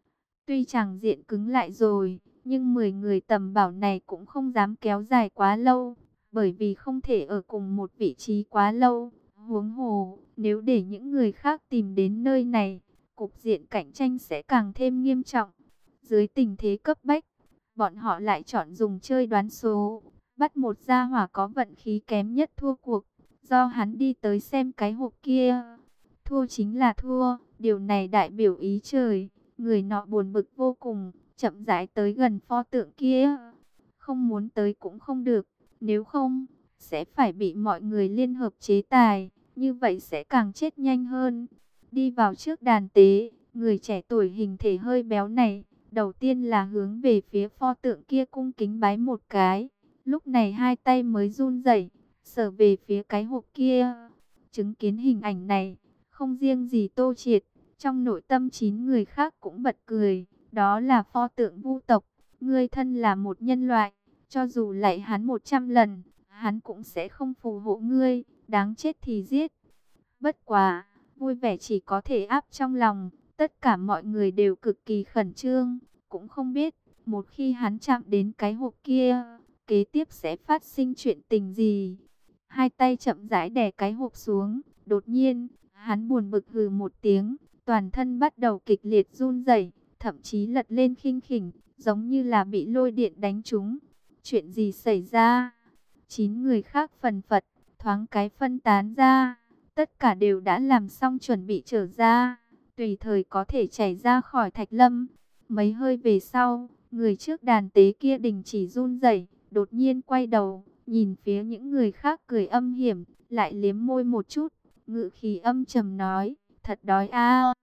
Tuy chàng diện cứng lại rồi, nhưng mười người tầm bảo này cũng không dám kéo dài quá lâu, bởi vì không thể ở cùng một vị trí quá lâu. Huống hồ, nếu để những người khác tìm đến nơi này, cục diện cạnh tranh sẽ càng thêm nghiêm trọng. Dưới tình thế cấp bách, bọn họ lại chọn dùng chơi đoán số, bắt một gia hỏa có vận khí kém nhất thua cuộc, do hắn đi tới xem cái hộp kia. Thua chính là thua, điều này đại biểu ý trời. Người nọ buồn bực vô cùng, chậm rãi tới gần pho tượng kia. Không muốn tới cũng không được, nếu không, sẽ phải bị mọi người liên hợp chế tài, như vậy sẽ càng chết nhanh hơn. Đi vào trước đàn tế, người trẻ tuổi hình thể hơi béo này, đầu tiên là hướng về phía pho tượng kia cung kính bái một cái. Lúc này hai tay mới run rẩy, sờ về phía cái hộp kia. Chứng kiến hình ảnh này, không riêng gì Tô Triệt, trong nội tâm chín người khác cũng bật cười. Đó là pho tượng vu tộc, ngươi thân là một nhân loại, cho dù lạy hắn một trăm lần, hắn cũng sẽ không phù hộ ngươi, đáng chết thì giết. Bất quá, vui vẻ chỉ có thể áp trong lòng, tất cả mọi người đều cực kỳ khẩn trương, cũng không biết, một khi hắn chạm đến cái hộp kia, kế tiếp sẽ phát sinh chuyện tình gì. Hai tay chậm rãi đè cái hộp xuống, đột nhiên, hắn buồn bực hừ một tiếng, toàn thân bắt đầu kịch liệt run rẩy, thậm chí lật lên khinh khỉnh, giống như là bị lôi điện đánh trúng. Chuyện gì xảy ra? Chín người khác phần phật, thoáng cái phân tán ra, tất cả đều đã làm xong chuẩn bị trở ra, tùy thời có thể chảy ra khỏi thạch lâm. Mấy hơi về sau, người trước đàn tế kia đình chỉ run rẩy, đột nhiên quay đầu, nhìn phía những người khác cười âm hiểm, lại liếm môi một chút, ngự khí âm trầm nói, thật đói a.